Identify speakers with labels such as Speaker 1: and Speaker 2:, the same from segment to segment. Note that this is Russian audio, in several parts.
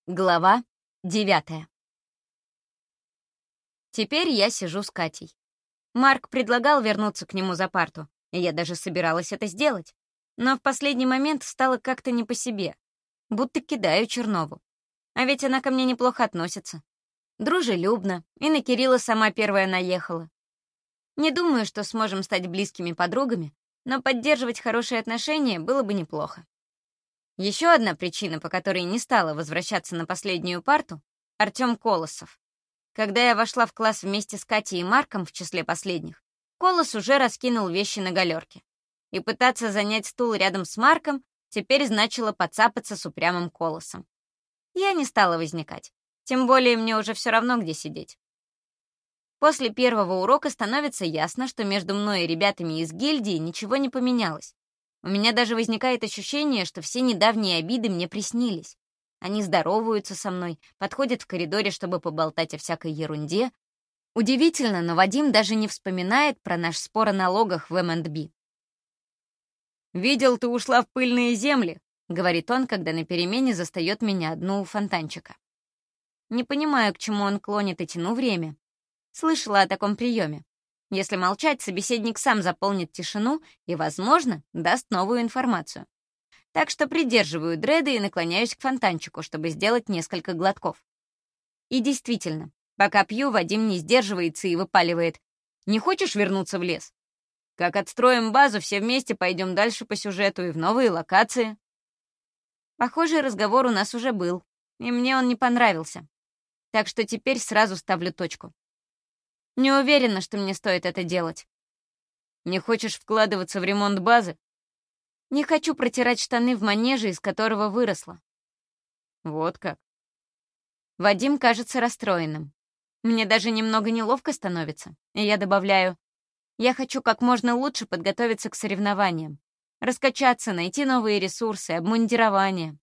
Speaker 1: Глава 9. Теперь я сижу с Катей. Марк предлагал вернуться к нему за парту, и я даже собиралась это сделать. Но в последний момент стало как-то не по себе, будто кидаю Чернову. А ведь она ко мне неплохо относится. Дружелюбно, и на Кирилла сама первая наехала. Не думаю, что сможем стать близкими подругами, но поддерживать хорошие отношения было бы неплохо. Еще одна причина, по которой не стала возвращаться на последнюю парту — Артём Колосов. Когда я вошла в класс вместе с Катей и Марком в числе последних, Колос уже раскинул вещи на галерке. И пытаться занять стул рядом с Марком теперь значило поцапаться с упрямым Колосом. Я не стала возникать, тем более мне уже все равно, где сидеть. После первого урока становится ясно, что между мной и ребятами из гильдии ничего не поменялось. У меня даже возникает ощущение, что все недавние обиды мне приснились. Они здороваются со мной, подходят в коридоре, чтобы поболтать о всякой ерунде. Удивительно, но Вадим даже не вспоминает про наш спор о налогах в МНДБ. «Видел, ты ушла в пыльные земли», — говорит он, когда на перемене застает меня одну у фонтанчика. Не понимаю, к чему он клонит и тяну время. Слышала о таком приеме. Если молчать, собеседник сам заполнит тишину и, возможно, даст новую информацию. Так что придерживаю дреды и наклоняюсь к фонтанчику, чтобы сделать несколько глотков. И действительно, пока пью, Вадим не сдерживается и выпаливает: «Не хочешь вернуться в лес? Как отстроим базу, все вместе пойдем дальше по сюжету и в новые локации». Похожий разговор у нас уже был, и мне он не понравился. Так что теперь сразу ставлю точку. Не уверена, что мне стоит это делать. Не хочешь вкладываться в ремонт базы? Не хочу протирать штаны в манеже, из которого выросла. Вот как. Вадим кажется расстроенным. Мне даже немного неловко становится, и я добавляю: я хочу как можно лучше подготовиться к соревнованиям, раскачаться, найти новые ресурсы, обмундирование.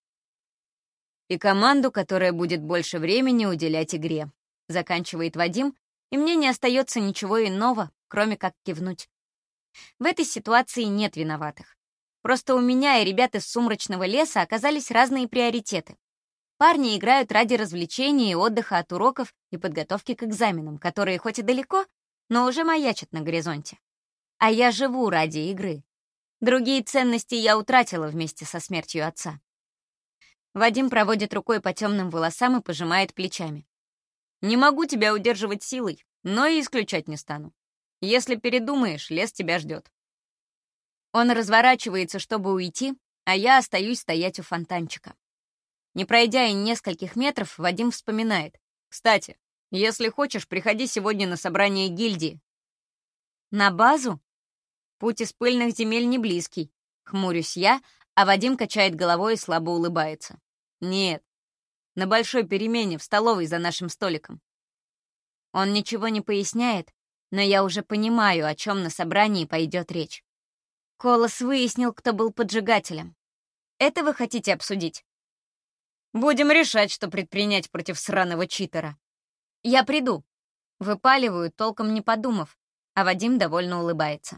Speaker 1: И команду, которая будет больше времени уделять игре. Заканчивает Вадим, и мне не остается ничего иного, кроме как кивнуть. В этой ситуации нет виноватых. Просто у меня и ребят из сумрачного леса оказались разные приоритеты. Парни играют ради развлечения и отдыха от уроков и подготовки к экзаменам, которые хоть и далеко, но уже маячат на горизонте. А я живу ради игры. Другие ценности я утратила вместе со смертью отца. Вадим проводит рукой по темным волосам и пожимает плечами. Не могу тебя удерживать силой, но и исключать не стану. Если передумаешь, лес тебя ждет. Он разворачивается, чтобы уйти, а я остаюсь стоять у фонтанчика. Не пройдя и нескольких метров, Вадим вспоминает: «Кстати, если хочешь, приходи сегодня на собрание гильдии». «На базу?» Путь из пыльных земель не близкий. Хмурюсь я, а Вадим качает головой и слабо улыбается. «Нет, на большой перемене в столовой за нашим столиком». Он ничего не поясняет, но я уже понимаю, о чем на собрании пойдет речь. Колос выяснил, кто был поджигателем. Это вы хотите обсудить? Будем решать, что предпринять против сраного читера. Я приду. Выпаливаю, толком не подумав, а Вадим довольно улыбается.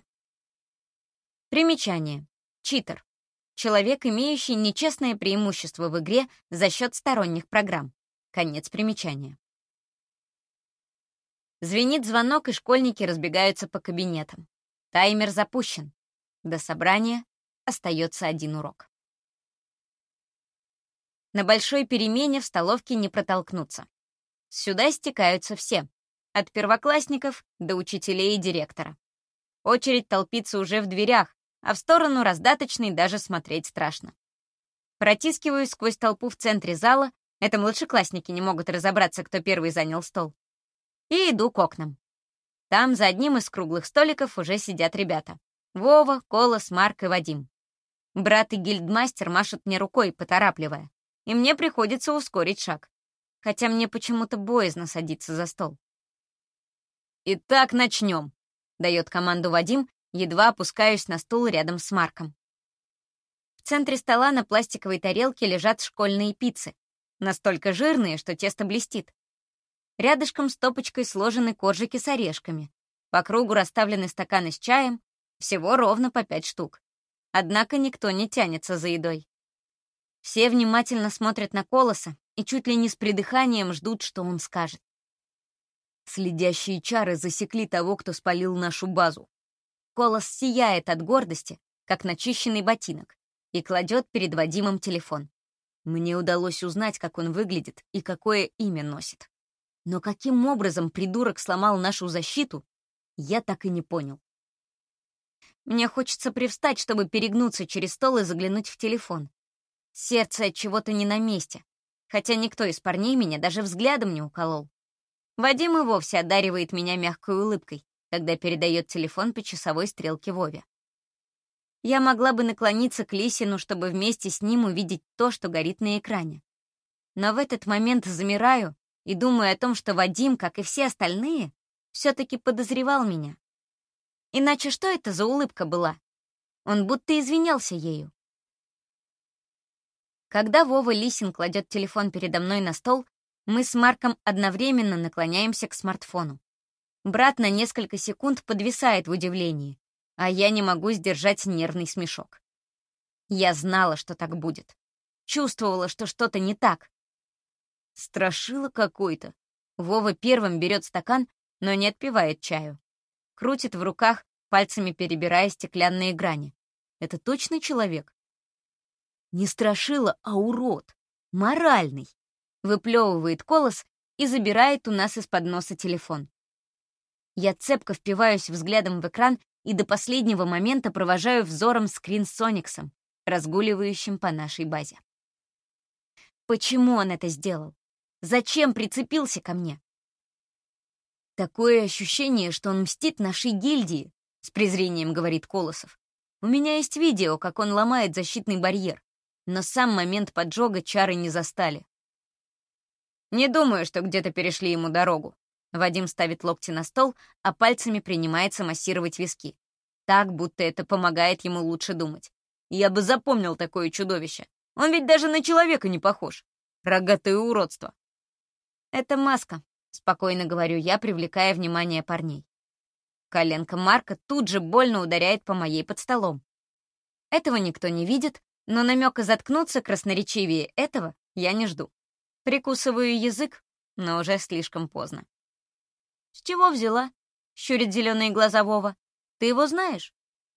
Speaker 1: Примечание. Читер. Человек, имеющий нечестное преимущество в игре за счет сторонних программ. Конец примечания. Звенит звонок, и школьники разбегаются по кабинетам. Таймер запущен. До собрания остается один урок. На большой перемене в столовке не протолкнуться. Сюда стекаются все, от первоклассников до учителей и директора. Очередь толпится уже в дверях, а в сторону раздаточной даже смотреть страшно. Протискиваюсь сквозь толпу в центре зала, это младшеклассники не могут разобраться, кто первый занял стол, и иду к окнам. Там за одним из круглых столиков уже сидят ребята. Вова, Колос, Марк и Вадим. Брат и гильдмастер машут мне рукой, поторапливая, и мне приходится ускорить шаг, хотя мне почему-то боязно садиться за стол. «Итак, начнем», — дает команду Вадим, едва опускаюсь на стул рядом с Марком. В центре стола на пластиковой тарелке лежат школьные пиццы, настолько жирные, что тесто блестит. Рядышком стопочкой сложены коржики с орешками. По кругу расставлены стаканы с чаем, всего ровно по 5 штук. Однако никто не тянется за едой. Все внимательно смотрят на Колоса и чуть ли не с придыханием ждут, что он скажет.
Speaker 2: Следящие чары засекли того, кто спалил нашу базу.
Speaker 1: Колос сияет от гордости, как начищенный ботинок, и кладет перед Вадимом телефон.
Speaker 2: Мне удалось узнать, как он выглядит и какое имя носит. Но каким образом придурок сломал нашу защиту, я так и не понял.
Speaker 1: Мне хочется привстать, чтобы перегнуться через стол и заглянуть в телефон. Сердце от чего-то не на месте, хотя никто из парней меня даже взглядом не уколол. Вадим и вовсе одаривает меня мягкой улыбкой, когда передает телефон по часовой стрелке Вове. Я могла бы наклониться к Лисину, чтобы вместе с ним увидеть то, что горит на экране. Но в этот момент замираю и думаю о том, что Вадим, как и все остальные, все-таки подозревал меня. Иначе что это за улыбка была? Он будто извинялся ею. Когда Вова Лисин кладет телефон передо мной на стол, мы с Марком одновременно наклоняемся к смартфону. Брат на несколько секунд подвисает в удивлении, а я не могу сдержать нервный смешок. Я знала, что так будет. Чувствовала, что что-то не так.
Speaker 2: Страшило какой-то.
Speaker 1: Вова первым берет стакан, но не отпивает чаю. Крутит в руках, пальцами перебирая стеклянные грани.
Speaker 2: Это точно человек? Не страшило, а урод. Моральный.
Speaker 1: Выплевывает Колос и забирает у нас из-под носа телефон. Я цепко впиваюсь взглядом в экран и до последнего момента провожаю взором скрин с Ониксом, разгуливающим по нашей базе. Почему он это сделал? Зачем прицепился ко мне?
Speaker 2: Такое ощущение, что он мстит нашей гильдии, с презрением говорит Колосов. У меня есть видео, как он ломает защитный барьер, но сам момент поджога чары не застали.
Speaker 1: Не думаю, что где-то перешли ему дорогу. Вадим ставит локти на стол, а пальцами принимается массировать виски. Так, будто это помогает ему лучше думать.
Speaker 2: Я бы запомнил такое чудовище. Он ведь даже на человека не похож. Рогатое уродство.
Speaker 1: Это маска, спокойно говорю я, привлекая внимание парней. Коленка Марка тут же больно ударяет по моей под столом. Этого никто не видит, но намека заткнуться красноречивее этого я не жду. Прикусываю язык, но уже слишком поздно. «С чего взяла?» — щурит зеленые глаза Вова. «Ты его знаешь?»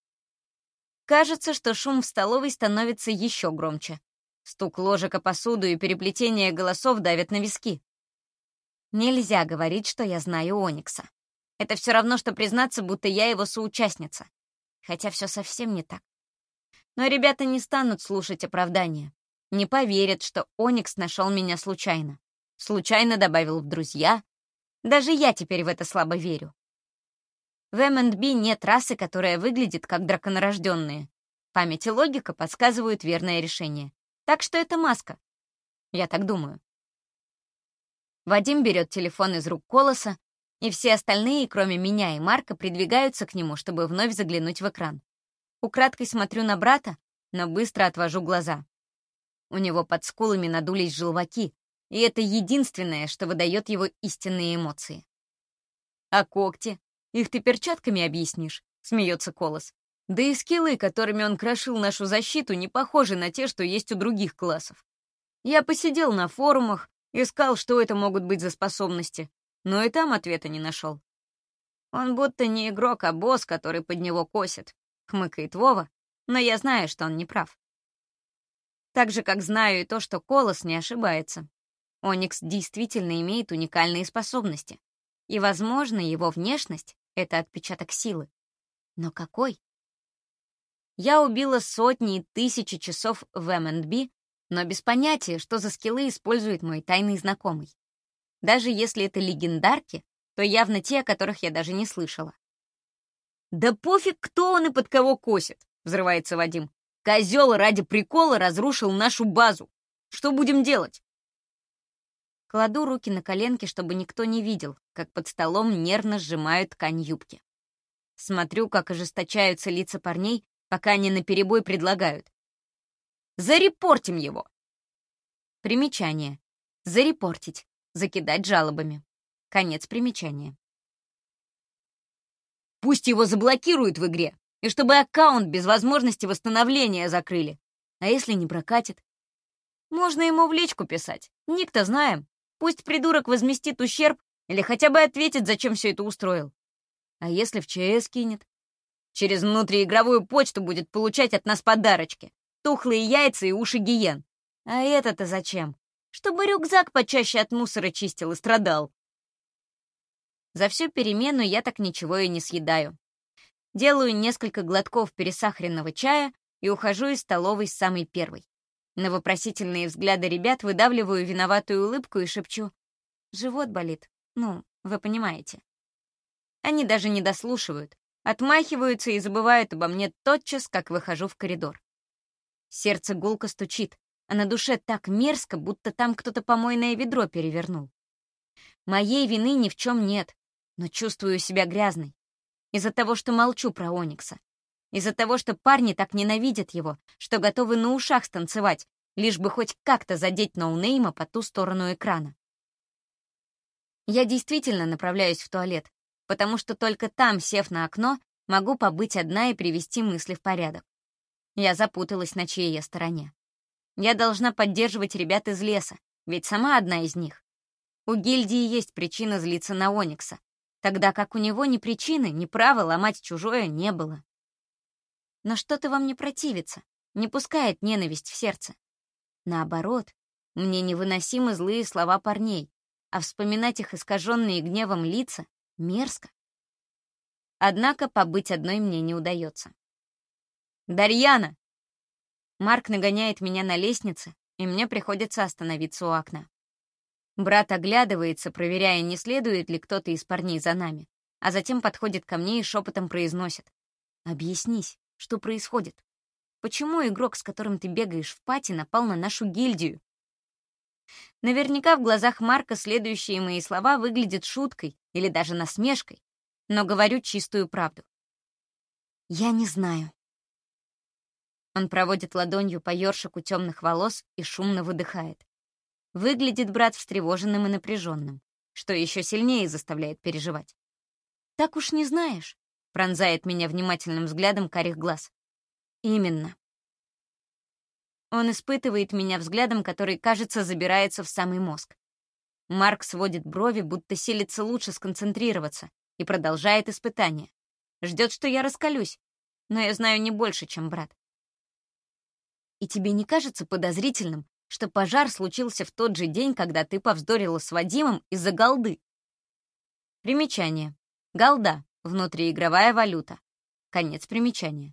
Speaker 1: Кажется, что шум в столовой становится еще громче. Стук ложек о посуду и переплетение голосов давят на виски. Нельзя говорить, что я знаю Оникса. Это все равно, что признаться, будто я его соучастница. Хотя все совсем не так. Но ребята не станут слушать оправдания. Не поверят, что Оникс нашел меня случайно. Случайно добавил в друзья. Даже я теперь в это слабо верю. В M&B нет расы, которая выглядит как драконорожденные. Память и логика подсказывают верное решение. Так что это маска. Я так думаю. Вадим берет телефон из рук Колоса, и все остальные, кроме меня и Марка, придвигаются к нему, чтобы вновь заглянуть в экран. Украдкой смотрю на брата, но быстро отвожу глаза. У него под скулами надулись желваки, и это единственное, что выдает его истинные эмоции.
Speaker 2: «А когти? Их ты перчатками объяснишь?» — смеется Колос. «Да и скиллы, которыми он крошил нашу защиту, не похожи на те, что есть у других классов. Я посидел на форумах, искал, что это могут быть за способности, но и там ответа не нашел. Он будто не игрок, а босс, который под него косит», — хмыкает Вова, но я знаю, что он не прав. Так же, как знаю и то, что Колос не ошибается. Оникс действительно имеет уникальные способности. И, возможно, его внешность — это отпечаток силы. Но какой? Я убила сотни и тысячи часов в M&B, но без понятия, что за скиллы использует мой тайный знакомый. Даже если это легендарки, то явно те, о которых я даже не слышала. «Да пофиг, кто он и под кого косит!» — взрывается Вадим. «Козел ради прикола разрушил нашу базу. Что будем делать?»
Speaker 1: Кладу руки на коленки, чтобы никто не видел, как под столом нервно сжимают ткань юбки. Смотрю, как ожесточаются лица парней, пока они наперебой предлагают.
Speaker 2: «Зарепортим его!»
Speaker 1: Примечание. Зарепортить. Закидать жалобами. Конец примечания.
Speaker 2: «Пусть его заблокируют в игре, и чтобы аккаунт без возможности восстановления закрыли. А если не прокатит?»
Speaker 1: Можно ему в личку писать. Ник-то знаем. Пусть придурок возместит ущерб или хотя бы ответит, зачем все это устроил. А если в ЧС кинет? Через внутриигровую почту будет получать от нас подарочки. Тухлые яйца и уши гиен. А это-то зачем? Чтобы рюкзак почаще от мусора чистил и страдал. За всю перемену я так ничего и не съедаю. Делаю несколько глотков пересахаренного чая и ухожу из столовой с самой первой. На вопросительные взгляды ребят выдавливаю виноватую улыбку и шепчу: «Живот болит. Ну, вы понимаете». Они даже не дослушивают, отмахиваются и забывают обо мне тотчас, как выхожу в коридор. Сердце гулко стучит, а на душе так мерзко, будто там кто-то помойное ведро перевернул. Моей вины ни в чем нет, но чувствую себя грязной. Из-за того, что молчу про Оникса. Из-за того, что парни так ненавидят его, что готовы на ушах станцевать, лишь бы хоть как-то задеть ноунейма по ту сторону экрана. Я действительно направляюсь в туалет, потому что только там, сев на окно, могу побыть одна и привести мысли в порядок. Я запуталась, на чьей я стороне. Я должна поддерживать ребят из леса, ведь сама одна из них. У гильдии есть причина злиться на Оникса, тогда как у него ни причины, ни права ломать чужое не было. Но что-то во мне противится, не пускает ненависть в сердце. Наоборот, мне невыносимы злые слова парней, а вспоминать их искаженные гневом лица мерзко. Однако побыть одной мне не удается. «Дарьяна!» Марк нагоняет меня на лестнице, и мне приходится остановиться у окна. Брат оглядывается, проверяя, не следует ли кто-то из парней за нами, а затем подходит ко мне и шепотом произносит: «Объяснись, что происходит? Почему игрок, с которым ты бегаешь в пати, напал на нашу гильдию?» Наверняка в глазах Марка следующие мои слова выглядят шуткой или даже насмешкой, но говорю чистую правду. «Я не знаю». Он проводит ладонью по ёршику темных волос и шумно выдыхает. Выглядит брат встревоженным и напряженным, что еще сильнее заставляет переживать. «Так уж не знаешь», — пронзает меня внимательным взглядом карих глаз. «Именно». Он испытывает меня взглядом, который, кажется, забирается в самый мозг. Марк сводит брови, будто силится лучше сконцентрироваться, и продолжает испытание. Ждет, что я раскалюсь, но я знаю не больше, чем брат. «И тебе не кажется подозрительным, что пожар случился в тот же день, когда ты повздорила с Вадимом из-за голды?» Примечание. Голда — внутриигровая валюта. Конец примечания.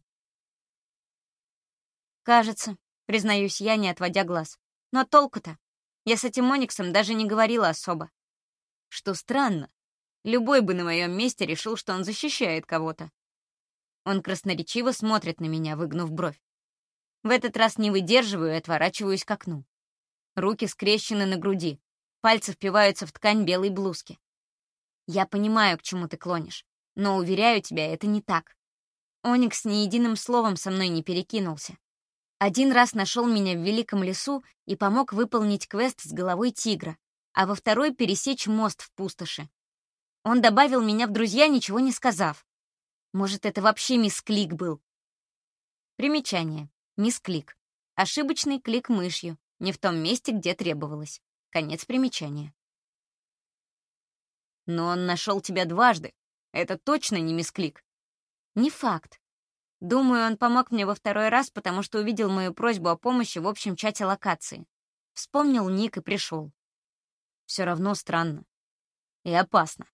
Speaker 1: «Кажется», — признаюсь я, не отводя глаз. «Но толку-то? Я с этим Ониксом даже не говорила особо». Что странно. Любой бы на моем месте решил, что он защищает кого-то. Он красноречиво смотрит на меня, выгнув бровь. В этот раз не выдерживаю и отворачиваюсь к окну. Руки скрещены на груди, пальцы впиваются в ткань белой блузки. Я понимаю, к чему ты клонишь, но, уверяю тебя, это не так. Оникс ни единым словом со мной не перекинулся. Один раз нашел меня в великом лесу и помог выполнить квест с головой тигра, а во второй — пересечь мост в пустоши. Он добавил меня в друзья, ничего не сказав. Может, это вообще мисклик был? Примечание. Мисклик. Ошибочный клик мышью, не в том месте, где требовалось. Конец примечания. Но он нашел тебя дважды. Это точно не мисклик. Не факт. Думаю, он помог мне во второй раз, потому что увидел мою просьбу о помощи в общем чате локации. Вспомнил ник и пришел. Все равно странно. И опасно.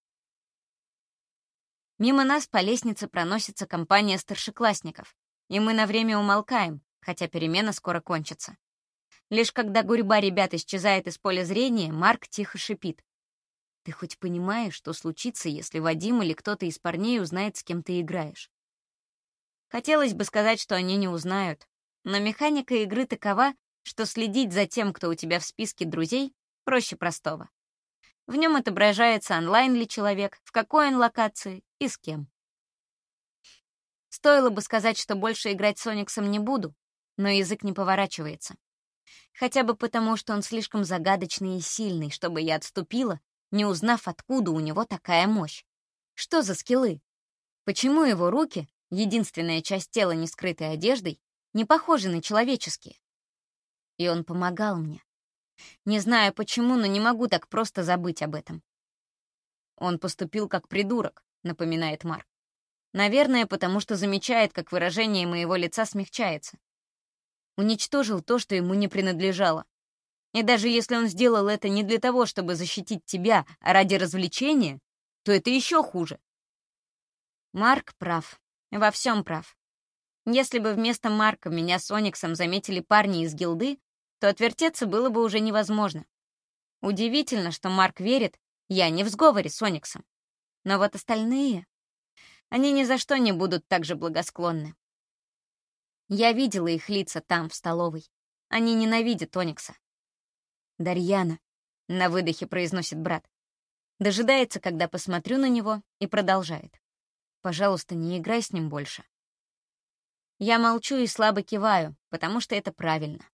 Speaker 1: Мимо нас по лестнице проносится компания старшеклассников, и мы на время умолкаем, хотя перемена скоро кончится. Лишь когда гурьба ребят исчезает из поля зрения, Марк тихо шипит: «Ты хоть понимаешь, что случится, если Вадим или кто-то из парней узнает, с кем ты играешь?» Хотелось бы сказать, что они не узнают, но механика игры такова, что следить за тем, кто у тебя в списке друзей, проще простого. В нем отображается, онлайн ли человек, в какой он локации и с кем. Стоило бы сказать, что больше играть с Ониксом не буду, но язык не поворачивается. Хотя бы потому, что он слишком загадочный и сильный, чтобы я отступила, не узнав, откуда у него такая мощь. Что за скиллы? Почему его руки, единственная часть тела, не скрытой одеждой, не похожи на человеческие? И он помогал мне. Не знаю почему, но не могу так просто забыть об этом.
Speaker 2: Он поступил как придурок, напоминает Марк. Наверное, потому что замечает, как выражение моего лица смягчается. Уничтожил то, что ему не принадлежало. И даже если он сделал это не для того, чтобы защитить тебя, а ради развлечения, то это еще хуже.
Speaker 1: Марк прав. Во всем прав. Если бы вместо Марка меня с Ониксом заметили парни из гилды, то отвертеться было бы уже невозможно. Удивительно, что Марк верит, я не в сговоре с Ониксом. Но вот остальные... Они ни за что не будут так же благосклонны. Я видела их лица там, в столовой. Они ненавидят Оникса. «Дарьяна», — на выдохе произносит брат. Дожидается, когда посмотрю на него, и продолжает. «Пожалуйста, не играй с ним больше». Я молчу и слабо киваю, потому что это правильно.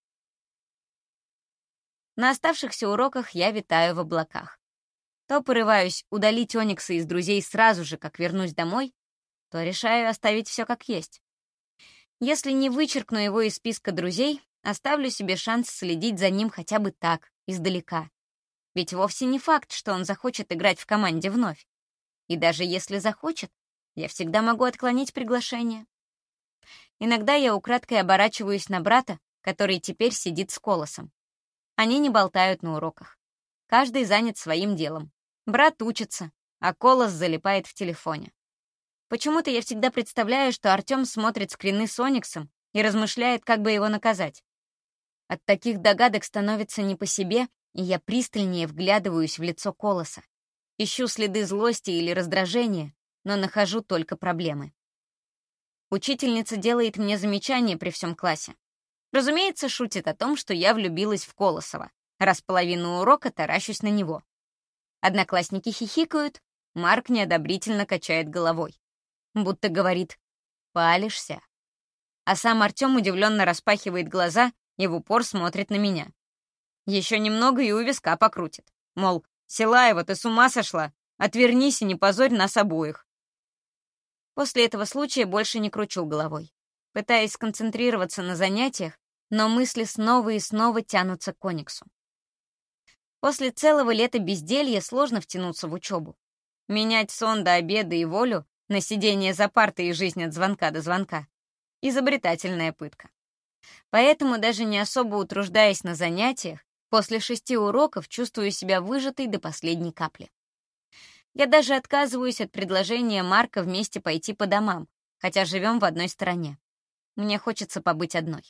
Speaker 1: На оставшихся уроках я витаю в облаках. То порываюсь удалить Оникса из друзей сразу же, как вернусь домой, то решаю оставить все как есть. Если не вычеркну его из списка друзей, оставлю себе шанс следить за ним хотя бы так, издалека. Ведь вовсе не факт, что он захочет играть в команде вновь. И даже если захочет, я всегда могу отклонить приглашение. Иногда я украдкой оборачиваюсь на брата, который теперь сидит с Колосом. Они не болтают на уроках. Каждый занят своим делом. Брат учится, а Колос залипает в телефоне. Почему-то я всегда представляю, что Артём смотрит скрины с Ониксом и размышляет, как бы его наказать. От таких догадок становится не по себе, и я пристальнее вглядываюсь в лицо Колоса. Ищу следы злости или раздражения, но нахожу только проблемы. Учительница делает мне замечание при всем классе. Разумеется, шутит о том, что я влюбилась в Колосова, раз половину урока таращусь на него. Одноклассники хихикают, Марк неодобрительно качает головой. Будто говорит «палишься». А сам Артём удивленно распахивает глаза и в упор смотрит на меня. Еще немного и у виска покрутит. Мол, Силаева, ты с ума сошла? Отвернись и не позорь нас обоих. После этого случая больше не кручу головой. Пытаюсь сконцентрироваться на занятиях, но мысли снова и снова тянутся к Ониксу. После целого лета безделья сложно втянуться в учебу. Менять сон до обеда и волю на сидение за партой и жизнь от звонка до звонка — изобретательная пытка. Поэтому, даже не особо утруждаясь на занятиях, после 6 уроков чувствую себя выжатой до последней капли. Я даже отказываюсь от предложения Марка вместе пойти по домам, хотя живем в одной стороне. Мне хочется побыть одной.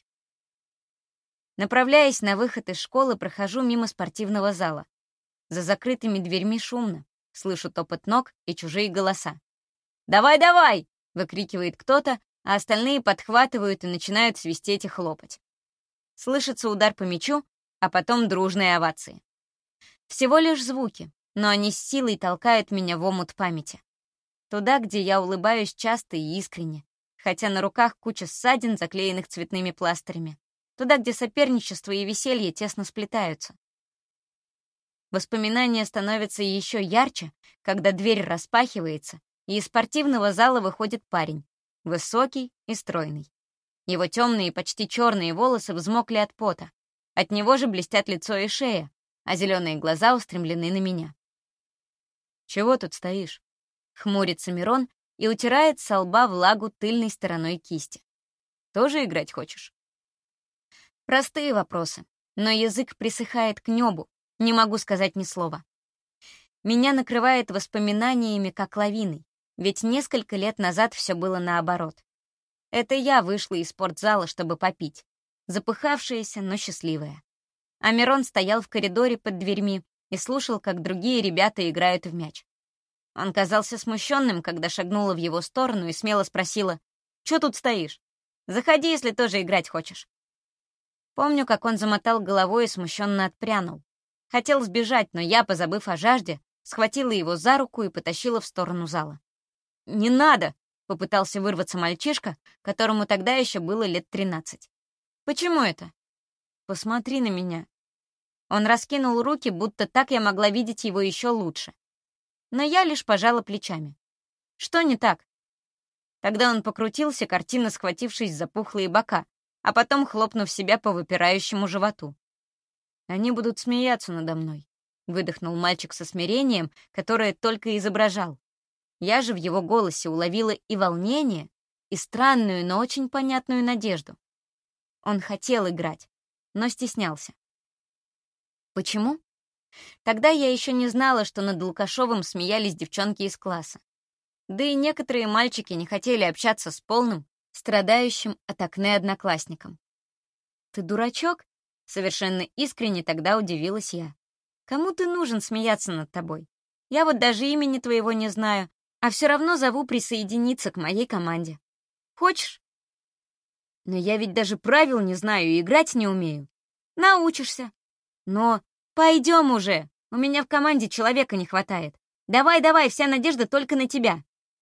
Speaker 1: Направляясь на выход из школы, прохожу мимо спортивного зала. За закрытыми дверьми шумно, слышу топот ног и чужие голоса. «Давай, давай!» — выкрикивает кто-то, а остальные подхватывают и начинают свистеть и хлопать. Слышится удар по мячу, а потом дружные овации. Всего лишь звуки, но они с силой толкают меня в омут памяти. Туда, где я улыбаюсь часто и искренне, хотя на руках куча ссадин, заклеенных цветными пластырями. Туда, где соперничество и веселье тесно сплетаются. Воспоминания становятся еще ярче, когда дверь распахивается, и из спортивного зала выходит парень, высокий и стройный. Его темные, почти черные волосы взмокли от пота. От него же блестят лицо и шея, а зеленые глаза устремлены на меня. «Чего тут стоишь?» — хмурится Мирон и утирает со лба влагу тыльной стороной кисти. «Тоже играть хочешь?» Простые вопросы, но язык присыхает к небу, не могу сказать ни слова. Меня накрывает воспоминаниями как лавиной, ведь несколько лет назад все было наоборот. Это я вышла из спортзала, чтобы попить, запыхавшаяся, но счастливая. А Мирон стоял в коридоре под дверьми и слушал, как другие ребята играют в мяч. Он казался смущенным, когда шагнула в его сторону и смело спросила: «Чё тут стоишь? Заходи, если тоже играть хочешь». Помню, как он замотал головой и смущенно отпрянул. Хотел сбежать, но я, позабыв о жажде, схватила его за руку и потащила в сторону зала. «Не надо!» — попытался вырваться мальчишка, которому тогда еще было лет 13. «Почему это?» «Посмотри на меня». Он раскинул руки, будто так я могла видеть его еще лучше. Но я лишь пожала плечами. «Что не так?» Тогда он покрутился, картинно схватившись за пухлые бока, а потом хлопнув себя по выпирающему животу. «Они будут смеяться надо мной», — выдохнул мальчик со смирением, которое только изображал. Я же в его голосе уловила и волнение, и странную, но очень понятную надежду. Он хотел играть, но стеснялся. Почему? Тогда я еще не знала, что над Лукашовым смеялись девчонки из класса. Да и некоторые мальчики не хотели общаться с полным, страдающим от акне одноклассником. «Ты дурачок?» — совершенно искренне тогда удивилась я. «Кому ты нужен смеяться над тобой? Я вот даже имени твоего не знаю, а все равно зову присоединиться к моей команде. Хочешь?» «Но я ведь даже правил не знаю и играть не умею». «Научишься». «Но пойдем уже, у меня в команде человека не хватает. Давай, вся надежда только на тебя».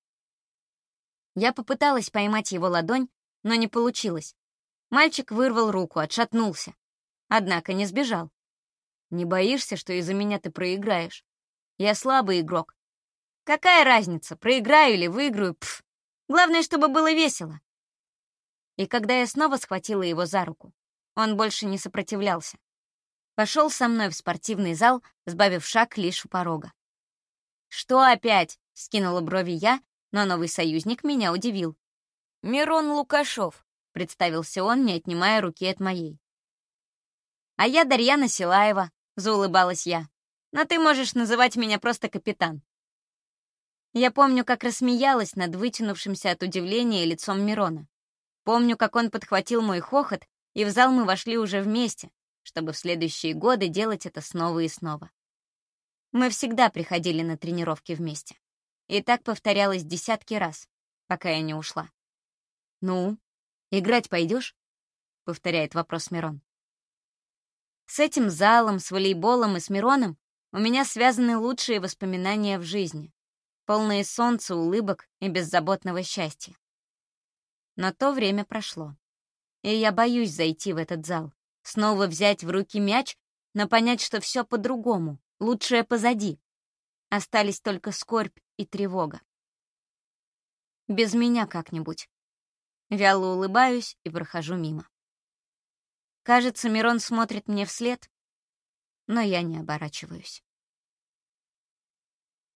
Speaker 1: Я попыталась поймать его ладонь, но не получилось. Мальчик вырвал руку, отшатнулся. Однако не сбежал. «Не боишься, что из-за меня ты проиграешь? Я слабый игрок». «Какая разница, проиграю или выиграю? Пф. Главное, чтобы было весело». И когда я снова схватила его за руку, он больше не сопротивлялся. Пошел со мной в спортивный зал, сбавив шаг лишь у порога. «Что опять?» — скинула брови я, но новый союзник меня удивил. «Мирон Лукашов», — представился он, не отнимая руки от моей. «А я Дарьяна Силаева», — заулыбалась я. «Но ты можешь называть меня просто капитан». Я помню, как рассмеялась над вытянувшимся от удивления лицом Мирона. Помню, как он подхватил мой хохот, и в зал мы вошли уже вместе, чтобы в следующие годы делать это снова и снова. Мы всегда приходили на тренировки вместе. И так повторялось десятки раз, пока я не ушла. «Ну, играть пойдешь?» — повторяет вопрос Мирон. С этим залом, с волейболом и с Мироном у меня связаны лучшие воспоминания в жизни, полные солнца, улыбок и беззаботного счастья. Но то время прошло, и я боюсь зайти в этот зал, снова взять в руки мяч, но понять, что все по-другому, лучшее позади. Остались только скорбь и тревога. Без меня как-нибудь. Вяло улыбаюсь и прохожу мимо. Кажется, Мирон смотрит мне вслед, но я не оборачиваюсь.